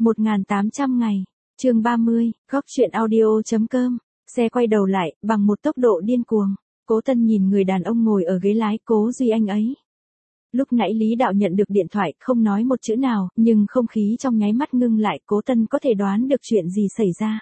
1800 ngày. Chương 30, góc truyện audio.com. Xe quay đầu lại, bằng một tốc độ điên cuồng. Cố Tân nhìn người đàn ông ngồi ở ghế lái, Cố Duy anh ấy. Lúc nãy Lý Đạo nhận được điện thoại, không nói một chữ nào, nhưng không khí trong nháy mắt ngưng lại, Cố Tân có thể đoán được chuyện gì xảy ra.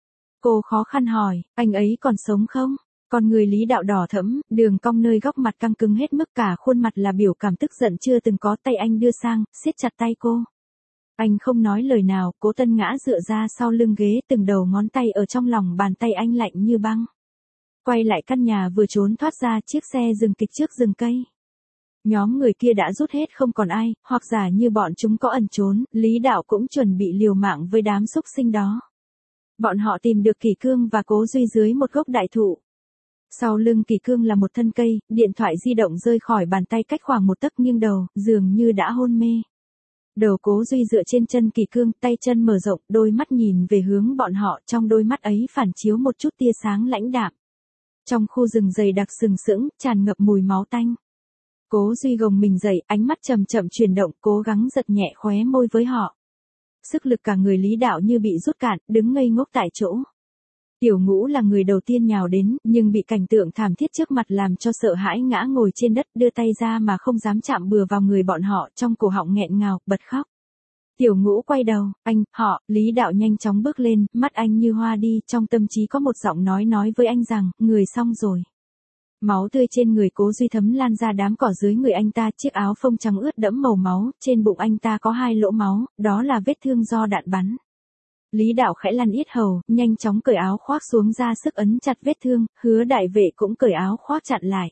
Cô khó khăn hỏi, anh ấy còn sống không? Còn người Lý Đạo đỏ thẫm, đường cong nơi góc mặt căng cứng hết mức, cả khuôn mặt là biểu cảm tức giận chưa từng có, tay anh đưa sang, siết chặt tay cô. Anh không nói lời nào, Cố Tân ngã dựa ra sau lưng ghế, từng đầu ngón tay ở trong lòng bàn tay anh lạnh như băng. Quay lại căn nhà vừa trốn thoát ra, chiếc xe dừng kịch trước rừng cây. Nhóm người kia đã rút hết không còn ai, hoặc giả như bọn chúng có ẩn trốn, Lý Đạo cũng chuẩn bị liều mạng với đám xúc sinh đó. Bọn họ tìm được Kỷ Cương và Cố Duy dưới một gốc đại thụ. Sau lưng Kỷ Cương là một thân cây, điện thoại di động rơi khỏi bàn tay cách khoảng một tấc, nghiêng đầu, dường như đã hôn mê. Đầu Cố Duy dựa trên chân Kỷ Cương, tay chân mở rộng, đôi mắt nhìn về hướng bọn họ, trong đôi mắt ấy phản chiếu một chút tia sáng lãnh đạm. Trong khu rừng dày đặc sừng sững, tràn ngập mùi máu tanh. Cố Duy gồng mình dậy, ánh mắt chậm chậm chuyển động, cố gắng giật nhẹ khóe môi với họ. Sức lực cả người Lý Đạo như bị rút cạn, đứng ngây ngốc tại chỗ. Tiểu Ngũ là người đầu tiên nhào đến, nhưng bị cảnh tượng thảm thiết trước mặt làm cho sợ hãi, ngã ngồi trên đất, đưa tay ra mà không dám chạm bừa vào người bọn họ, trong cổ họng nghẹn ngào, bật khóc. Tiểu Ngũ quay đầu, anh, họ, Lý Đạo nhanh chóng bước lên, mắt anh như hoa đi, trong tâm trí có một giọng nói với anh rằng, người xong rồi. Máu tươi trên người Cố Duy thấm lan ra đám cỏ dưới người anh ta, chiếc áo phông trắng ướt đẫm màu máu, trên bụng anh ta có 2 lỗ máu, đó là vết thương do đạn bắn. Lý Đạo khẽ lăn yết hầu, nhanh chóng cởi áo khoác xuống ra sức ấn chặt vết thương, Hứa Đại Vệ cũng cởi áo khoác chặn lại.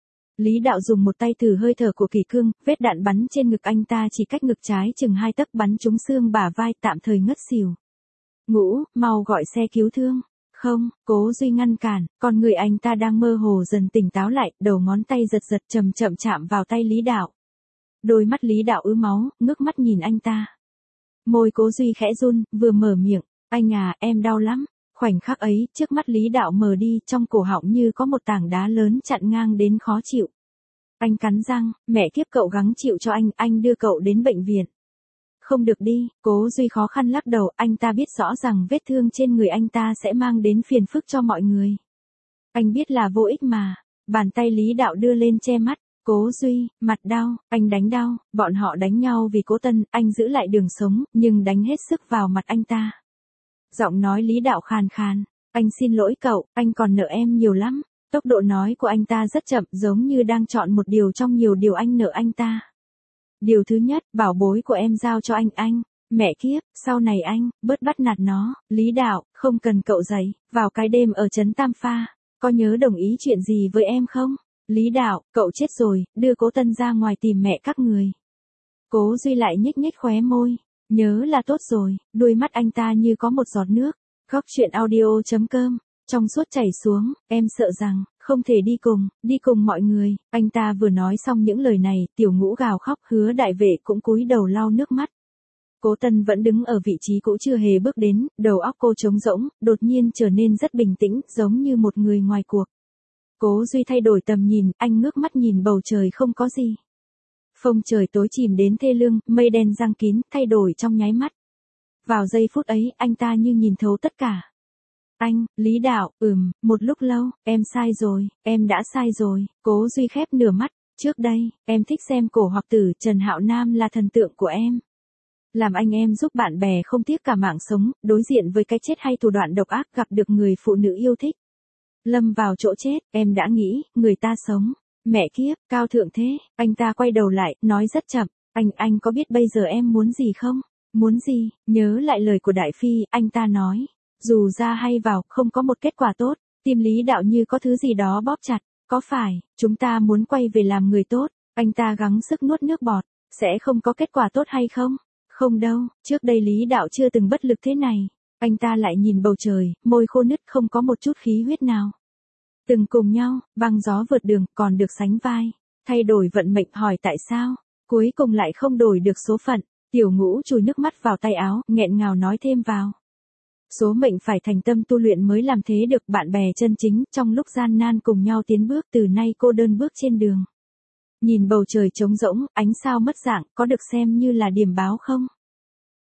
Lý Đạo dùng một tay thử hơi thở của Kỷ Cương, vết đạn bắn trên ngực anh ta chỉ cách ngực trái chừng 2 tấc, bắn trúng xương bả vai, tạm thời ngất xỉu. Ngũ, mau gọi xe cứu thương. Không, Cố Duy ngăn cản, con người anh ta đang mơ hồ dần tỉnh táo lại, đầu ngón tay giật chậm chậm chạm vào tay Lý Đạo. Đôi mắt Lý Đạo ứ máu, ngước mắt nhìn anh ta. Môi Cố Duy khẽ run, vừa mở miệng, anh à, em đau lắm. Khoảnh khắc ấy, trước mắt Lý Đạo mờ đi, trong cổ họng như có một tảng đá lớn chặn ngang đến khó chịu. Anh cắn răng, mẹ kiếp, cậu gắng chịu cho anh đưa cậu đến bệnh viện. Không được đi, Cố Duy khó khăn lắc đầu, anh ta biết rõ rằng vết thương trên người anh ta sẽ mang đến phiền phức cho mọi người. Anh biết là vô ích mà. Bàn tay Lý Đạo đưa lên che mắt. Cố Duy, mặt đau, anh đánh đau, bọn họ đánh nhau vì Cố Tân, anh giữ lại đường sống, nhưng đánh hết sức vào mặt anh ta. Giọng nói Lý Đạo khàn khàn, anh xin lỗi cậu, anh còn nợ em nhiều lắm. Tốc độ nói của anh ta rất chậm, giống như đang chọn một điều trong nhiều điều anh nợ anh ta. Điều thứ nhất, bảo bối của em giao cho anh, mẹ kiếp, sau này anh, bớt bắt nạt nó. Lý Đạo, không cần cậu dạy, vào cái đêm ở trấn Tam Pha, có nhớ đồng ý chuyện gì với em không? Lý Đạo, cậu chết rồi, đưa Cố Tân ra ngoài tìm mẹ các người. Cố Duy lại nhếch nhếch khóe môi, nhớ là tốt rồi, đuôi mắt anh ta như có một giọt nước. Góc truyện audio.com, trong suốt chảy xuống, em sợ rằng, không thể đi cùng mọi người. Anh ta vừa nói xong những lời này, Tiểu Ngũ gào khóc, Hứa Đại Vệ cũng cúi đầu lau nước mắt. Cố Tân vẫn đứng ở vị trí cũ chưa hề bước đến, đầu óc cô trống rỗng, đột nhiên trở nên rất bình tĩnh, giống như một người ngoài cuộc. Cố Duy thay đổi tầm nhìn, anh ngước mắt nhìn bầu trời không có gì. Phông trời tối chìm đến thê lương, mây đen giăng kín, thay đổi trong nháy mắt. Vào giây phút ấy, anh ta như nhìn thấu tất cả. Anh, Lý Đạo, một lúc lâu, em sai rồi, em đã sai rồi. Cố Duy khép nửa mắt, trước đây, em thích xem cổ hoặc tử, Trần Hạo Nam là thần tượng của em. Làm anh em giúp bạn bè không tiếc cả mạng sống, đối diện với cái chết hay thủ đoạn độc ác, gặp được người phụ nữ yêu thích. Lâm vào chỗ chết, em đã nghĩ, người ta sống. Mẹ kiếp, cao thượng thế. Anh ta quay đầu lại, nói rất chậm, anh có biết bây giờ em muốn gì không? Muốn gì? Nhớ lại lời của Đại Phi, anh ta nói. Dù ra hay vào, không có một kết quả tốt. Tim Lý Đạo như có thứ gì đó bóp chặt. Có phải, chúng ta muốn quay về làm người tốt? Anh ta gắng sức nuốt nước bọt. Sẽ không có kết quả tốt hay không? Không đâu, trước đây Lý Đạo chưa từng bất lực thế này. Anh ta lại nhìn bầu trời, môi khô nứt, không có một chút khí huyết nào. Từng cùng nhau, băng gió vượt đường, còn được sánh vai. Thay đổi vận mệnh, hỏi tại sao? Cuối cùng lại không đổi được số phận. Tiểu Ngũ chùi nước mắt vào tay áo, nghẹn ngào nói thêm vào. Số mệnh phải thành tâm tu luyện mới làm thế được, bạn bè chân chính, trong lúc gian nan cùng nhau tiến bước, từ nay cô đơn bước trên đường. Nhìn bầu trời trống rỗng, ánh sao mất dạng, có được xem như là điểm báo không?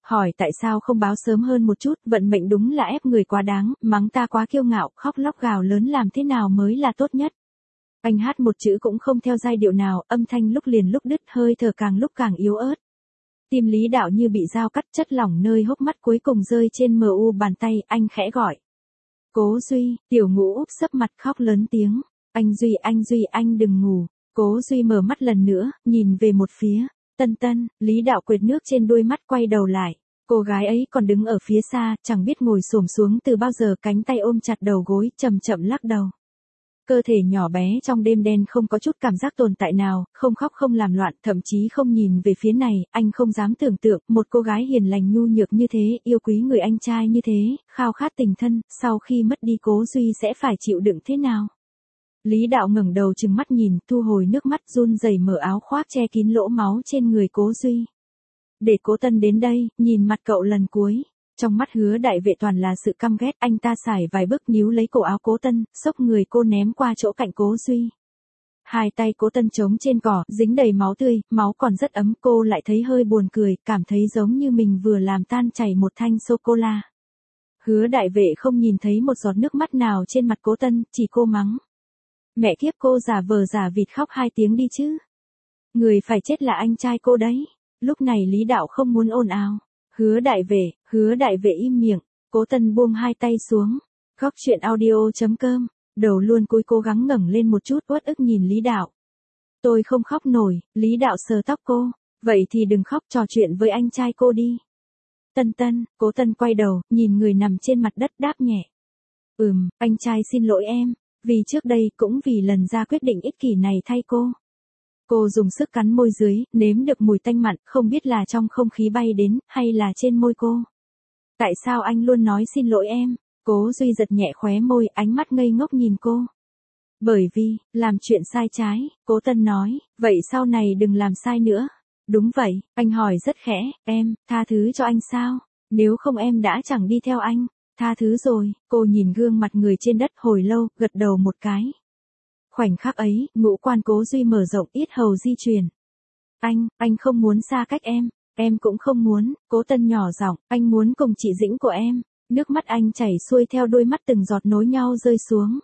hỏi tại sao không báo sớm hơn một chút, vận mệnh đúng là ép người quá đáng, mắng ta quá kiêu ngạo, khóc lóc gào lớn làm thế nào mới là tốt nhất. Anh hát một chữ cũng không theo giai điệu nào, âm thanh lúc liền lúc đứt, hơi thở càng lúc càng yếu ớt. Tim Lý Đạo như bị dao cắt, chất lỏng nơi hốc mắt cuối cùng rơi trên mu bàn tay, anh khẽ gọi. Cố Duy, Tiểu Ngũ úp sấp mặt khóc lớn tiếng. Anh Duy, anh đừng ngủ. Cố Duy mở mắt lần nữa, nhìn về một phía. Tân Tân, Lý Đạo quệt nước trên đôi mắt quay đầu lại. Cô gái ấy còn đứng ở phía xa, chẳng biết ngồi xổm xuống từ bao giờ, cánh tay ôm chặt đầu gối, chậm chậm lắc đầu. Cơ thể nhỏ bé trong đêm đen không có chút cảm giác tồn tại nào, không khóc không làm loạn, thậm chí không nhìn về phía này, anh không dám tưởng tượng, một cô gái hiền lành nhu nhược như thế, yêu quý người anh trai như thế, khao khát tình thân, sau khi mất đi Cố Duy sẽ phải chịu đựng thế nào. Lý Đạo ngẩng đầu trừng mắt nhìn, thu hồi nước mắt, run rẩy mở áo khoác che kín lỗ máu trên người Cố Duy. Để Cố Tân đến đây, nhìn mặt cậu lần cuối. Trong mắt Hứa Đại Vệ toàn là sự căm ghét, anh ta sải vài bước níu lấy cổ áo Cố Tân, xốc người cô ném qua chỗ cạnh Cố Duy. Hai tay Cố Tân trống trên cỏ, dính đầy máu tươi, máu còn rất ấm, cô lại thấy hơi buồn cười, cảm thấy giống như mình vừa làm tan chảy một thanh sô-cô-la. Hứa Đại Vệ không nhìn thấy một giọt nước mắt nào trên mặt Cố Tân, chỉ cô mắng. Mẹ kiếp, cô giả vờ giả vịt khóc 2 tiếng đi chứ. Người phải chết là anh trai cô đấy. Lúc này Lý Đạo không muốn ồn ào. Hứa Đại Vệ im miệng. Cố Tân buông hai tay xuống. Góc chuyện audio.com. Đầu luôn cúi cố gắng ngẩng lên một chút, uất ức nhìn Lý Đạo. Tôi không khóc nổi. Lý Đạo sờ tóc cô. Vậy thì đừng khóc, trò chuyện với anh trai cô đi. Tân, Cố Tân quay đầu, nhìn người nằm trên mặt đất đáp nhẹ. Anh trai xin lỗi em. Vì trước đây, cũng vì lần ra quyết định ích kỷ này thay cô. Cô dùng sức cắn môi dưới, nếm được mùi tanh mặn, không biết là trong không khí bay đến, hay là trên môi cô. Tại sao anh luôn nói xin lỗi em? Cố Duy giật nhẹ khóe môi, ánh mắt ngây ngốc nhìn cô. Bởi vì, làm chuyện sai trái, Cố Tân nói, vậy sau này đừng làm sai nữa. Đúng vậy, anh hỏi rất khẽ, em, tha thứ cho anh sao? Nếu không em đã chẳng đi theo anh. Tha thứ rồi, cô nhìn gương mặt người trên đất hồi lâu, gật đầu một cái. Khoảnh khắc ấy, ngũ quan Cố Duy mở rộng, yết hầu di chuyển. Anh không muốn xa cách em cũng không muốn. Cố Tân nhỏ giọng, anh muốn cùng chị Dĩnh của em. Nước mắt anh chảy xuôi theo đôi mắt từng giọt nối nhau rơi xuống.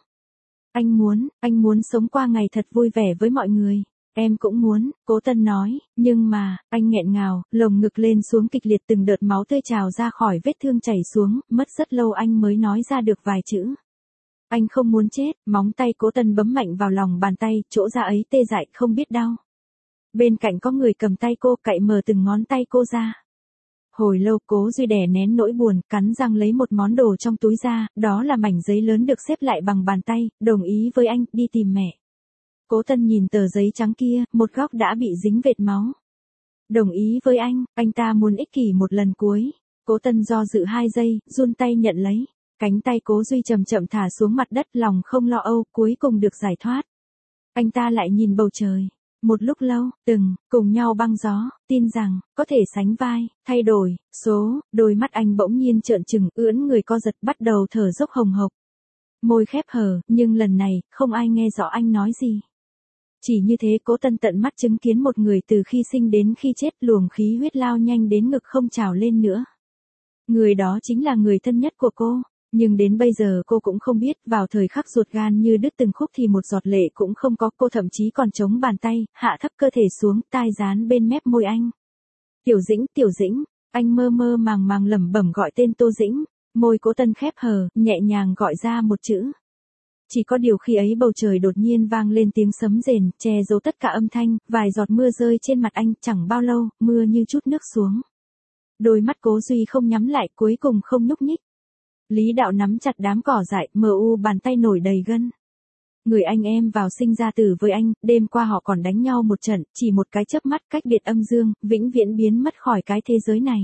Anh muốn sống qua ngày thật vui vẻ với mọi người. Em cũng muốn, Cố Tân nói, nhưng mà, anh nghẹn ngào, lồng ngực lên xuống kịch liệt, từng đợt máu tươi trào ra khỏi vết thương chảy xuống, mất rất lâu anh mới nói ra được vài chữ. Anh không muốn chết, móng tay Cố Tân bấm mạnh vào lòng bàn tay, chỗ da ấy tê dại không biết đau. Bên cạnh có người cầm tay cô, cạy mở từng ngón tay cô ra. Hồi lâu Cố Duy đè nén nỗi buồn, cắn răng lấy một món đồ trong túi ra, đó là mảnh giấy lớn được xếp lại bằng bàn tay, đồng ý với anh, đi tìm mẹ. Cố Tân nhìn tờ giấy trắng kia, một góc đã bị dính vệt máu. Đồng ý với anh ta muốn ích kỷ một lần cuối. Cố Tân do dự 2 giây, run tay nhận lấy. Cánh tay Cố Duy chậm chậm thả xuống mặt đất, lòng không lo âu, cuối cùng được giải thoát. Anh ta lại nhìn bầu trời. Một lúc lâu, cùng nhau băng gió, tin rằng, có thể sánh vai, thay đổi, số, đôi mắt anh bỗng nhiên trợn trừng, ưỡn người co giật, bắt đầu thở dốc hồng hộc. Môi khép hờ, nhưng lần này, không ai nghe rõ anh nói gì. Chỉ như thế Cố Tân tận mắt chứng kiến một người từ khi sinh đến khi chết, luồng khí huyết lao nhanh đến ngực không trào lên nữa. Người đó chính là người thân nhất của cô. Nhưng đến bây giờ cô cũng không biết, vào thời khắc ruột gan như đứt từng khúc thì một giọt lệ cũng không có, cô thậm chí còn chống bàn tay, hạ thấp cơ thể xuống, tai dán bên mép môi anh. Tiểu Dĩnh, anh mơ mơ màng màng lẩm bẩm gọi tên Tô Dĩnh, môi Cố Tân khép hờ, nhẹ nhàng gọi ra một chữ. Chỉ có điều khi ấy bầu trời đột nhiên vang lên tiếng sấm rền, che giấu tất cả âm thanh, vài giọt mưa rơi trên mặt anh, chẳng bao lâu, mưa như chút nước xuống. Đôi mắt Cố Duy không nhắm lại, cuối cùng không nhúc nhích. Lý Đạo nắm chặt đám cỏ dại, bàn tay nổi đầy gân. Người anh em vào sinh ra tử với anh, đêm qua họ còn đánh nhau một trận, chỉ một cái chớp mắt cách biệt âm dương, vĩnh viễn biến mất khỏi cái thế giới này.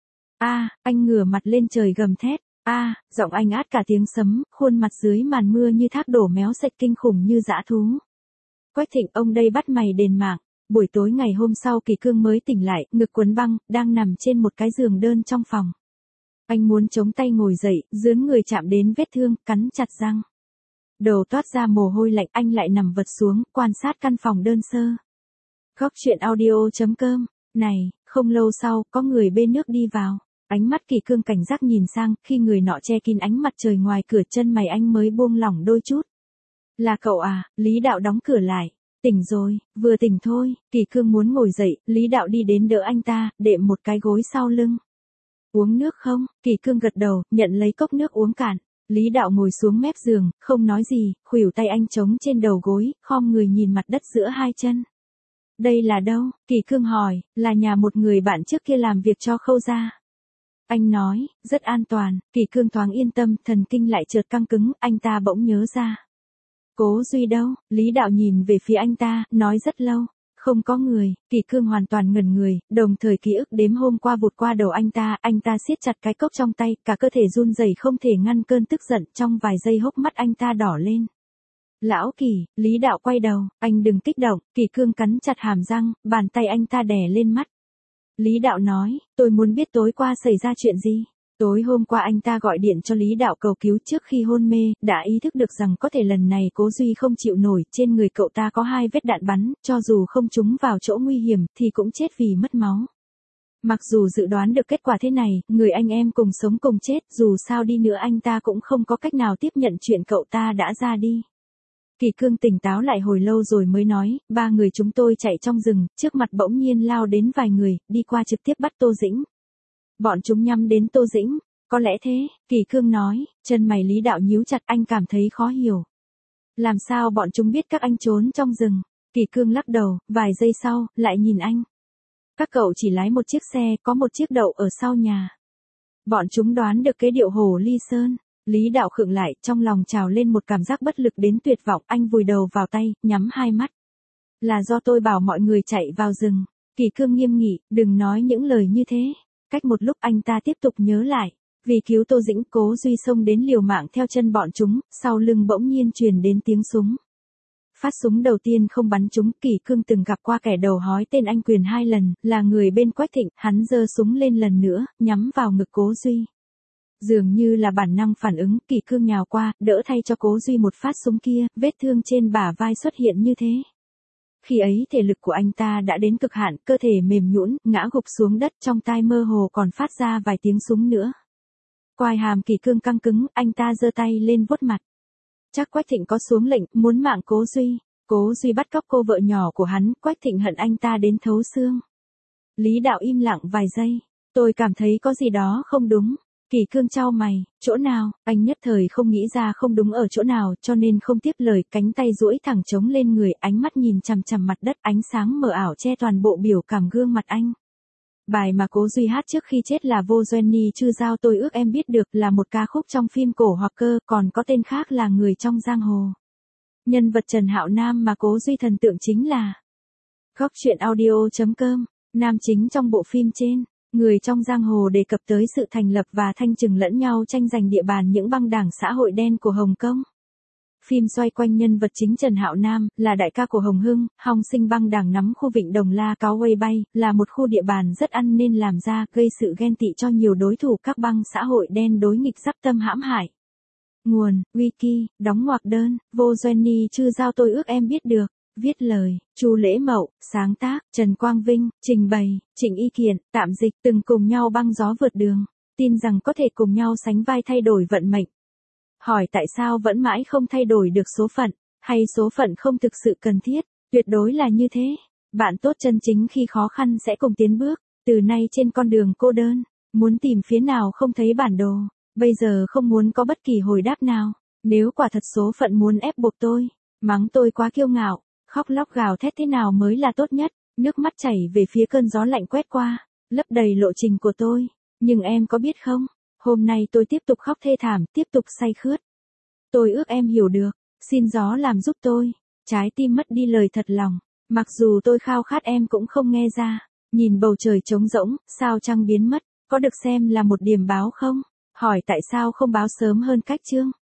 Anh ngửa mặt lên trời gầm thét. Giọng anh át cả tiếng sấm, khuôn mặt dưới màn mưa như thác đổ méo sạch kinh khủng như dã thú. Quách Thịnh, ông đây bắt mày đền mạng. Buổi tối ngày hôm sau Kỳ Cương mới tỉnh lại, ngực quấn băng, đang nằm trên một cái giường đơn trong phòng. Anh muốn chống tay ngồi dậy, dướn người chạm đến vết thương, cắn chặt răng. Đầu toát ra mồ hôi lạnh, anh lại nằm vật xuống, quan sát căn phòng đơn sơ. Góc chuyện audio.com. Này, Không lâu sau, có người bê nước đi vào. Ánh mắt Kỳ Cương cảnh giác nhìn sang, khi người nọ che kín ánh mặt trời ngoài cửa, chân mày anh mới buông lỏng đôi chút. Là cậu à? Lý Đạo đóng cửa lại. Tỉnh rồi, vừa tỉnh thôi. Kỳ Cương muốn ngồi dậy, Lý Đạo đi đến đỡ anh ta, đệm một cái gối sau lưng. Uống nước không? Kỳ Cương gật đầu, nhận lấy cốc nước uống cạn. Lý Đạo ngồi xuống mép giường, không nói gì, khuỷu tay anh trống trên đầu gối, khom người nhìn mặt đất giữa hai chân. Đây là đâu? Kỳ Cương hỏi. Là nhà một người bạn trước kia làm việc cho Khâu gia. Anh nói, rất an toàn. Kỳ Cương thoáng yên tâm, thần kinh lại chợt căng cứng, anh ta bỗng nhớ ra. Cố Duy đâu? Lý Đạo nhìn về phía anh ta, nói rất lâu. Không có người. Kỳ Cương hoàn toàn ngẩn người, đồng thời ký ức đêm hôm qua vụt qua đầu anh ta siết chặt cái cốc trong tay, cả cơ thể run rẩy không thể ngăn cơn tức giận, trong vài giây hốc mắt anh ta đỏ lên. Lão Kỳ, Lý Đạo quay đầu, anh đừng kích động. Kỳ Cương cắn chặt hàm răng, bàn tay anh ta đè lên mắt. Lý Đạo nói, tôi muốn biết tối qua xảy ra chuyện gì. Tối hôm qua anh ta gọi điện cho Lý Đạo cầu cứu, trước khi hôn mê, đã ý thức được rằng có thể lần này Cố Duy không chịu nổi, trên người cậu ta có 2 vết đạn bắn, cho dù không trúng vào chỗ nguy hiểm, thì cũng chết vì mất máu. Mặc dù dự đoán được kết quả thế này, người anh em cùng sống cùng chết, dù sao đi nữa anh ta cũng không có cách nào tiếp nhận chuyện cậu ta đã ra đi. Kỳ Cương tỉnh táo lại hồi lâu rồi mới nói, 3 người chúng tôi chạy trong rừng, trước mặt bỗng nhiên lao đến vài người, đi qua trực tiếp bắt Tô Dĩnh. Bọn chúng nhắm đến Tô Dĩnh, có lẽ thế, Kỳ Cương nói, chân mày Lý Đạo nhíu chặt, anh cảm thấy khó hiểu. Làm sao bọn chúng biết các anh trốn trong rừng? Kỳ Cương lắc đầu, vài giây sau, lại nhìn anh. Các cậu chỉ lái một chiếc xe, có một chiếc đậu ở sau nhà. Bọn chúng đoán được cái điệu Hồ Ly Sơn. Lý Đạo khựng lại, trong lòng trào lên một cảm giác bất lực đến tuyệt vọng, anh vùi đầu vào tay, nhắm hai mắt. Là do tôi bảo mọi người chạy vào rừng. Kỳ Cương nghiêm nghị, đừng nói những lời như thế. Cách một lúc anh ta tiếp tục nhớ lại. Vì cứu Tô Dĩnh, Cố Duy xông đến liều mạng theo chân bọn chúng, sau lưng bỗng nhiên truyền đến tiếng súng. Phát súng đầu tiên không bắn trúng, Kỳ Cương từng gặp qua kẻ đầu hói tên anh Quyền 2 lần, là người bên Quách Thịnh, hắn giơ súng lên lần nữa, nhắm vào ngực Cố Duy. Dường như là bản năng phản ứng, Kỳ Cương nhào qua, đỡ thay cho Cố Duy một phát súng kia, vết thương trên bả vai xuất hiện như thế. Khi ấy thể lực của anh ta đã đến cực hạn, cơ thể mềm nhũn, ngã gục xuống đất, trong tai mơ hồ còn phát ra vài tiếng súng nữa. Quai hàm Kỳ Cương căng cứng, anh ta giơ tay lên vuốt mặt. Chắc Quách Thịnh có xuống lệnh, muốn mạng Cố Duy. Cố Duy bắt cóc cô vợ nhỏ của hắn, Quách Thịnh hận anh ta đến thấu xương. Lý Đạo im lặng vài giây. Tôi cảm thấy có gì đó không đúng. Kỳ Cương chau mày, chỗ nào? Anh nhất thời không nghĩ ra không đúng ở chỗ nào, cho nên không tiếp lời, cánh tay duỗi thẳng trống lên người, ánh mắt nhìn chằm chằm mặt đất, ánh sáng mờ ảo che toàn bộ biểu cảm gương mặt anh. Bài mà Cố Duy hát trước khi chết là Vô Doen Ni Chư Giao Tôi Ước Em Biết Được, là một ca khúc trong phim cổ hoặc cơ, còn có tên khác là Người Trong Giang Hồ. Nhân vật Trần Hạo Nam mà Cố Duy thần tượng chính là Góc Truyện Audio.com, nam chính trong bộ phim trên. Người Trong Giang Hồ đề cập tới sự thành lập và thanh trừng lẫn nhau tranh giành địa bàn những băng đảng xã hội đen của Hồng Kông. Phim xoay quanh nhân vật chính Trần Hạo Nam, là đại ca của Hồng Hưng, Hồng Sinh băng đảng nắm khu Vịnh Đồng La Cáo Quay Bay, là một khu địa bàn rất ăn nên làm ra, gây sự ghen tị cho nhiều đối thủ các băng xã hội đen đối nghịch giáp tâm hãm hại. Nguồn, Wiki, đóng ngoặc đơn, Vô Doen Ni Chư Giao Tôi Ước Em Biết Được. Viết lời, Chu Lễ Mậu, sáng tác, Trần Quang Vinh, trình bày, Trịnh Y Kiện, tạm dịch, từng cùng nhau băng gió vượt đường, tin rằng có thể cùng nhau sánh vai thay đổi vận mệnh. Hỏi tại sao vẫn mãi không thay đổi được số phận, hay số phận không thực sự cần thiết, tuyệt đối là như thế. Bạn tốt chân chính khi khó khăn sẽ cùng tiến bước, từ nay trên con đường cô đơn, muốn tìm phía nào không thấy bản đồ, bây giờ không muốn có bất kỳ hồi đáp nào. Nếu quả thật số phận muốn ép buộc tôi, mắng tôi quá kiêu ngạo, khóc lóc gào thét thế nào mới là tốt nhất, nước mắt chảy về phía cơn gió lạnh quét qua, lấp đầy lộ trình của tôi. Nhưng em có biết không, hôm nay tôi tiếp tục khóc thê thảm, tiếp tục say khướt. Tôi ước em hiểu được, xin gió làm giúp tôi, trái tim mất đi lời thật lòng, mặc dù tôi khao khát em cũng không nghe ra. Nhìn bầu trời trống rỗng, sao trăng biến mất, có được xem là một điềm báo không? Hỏi tại sao không báo sớm hơn cách chương?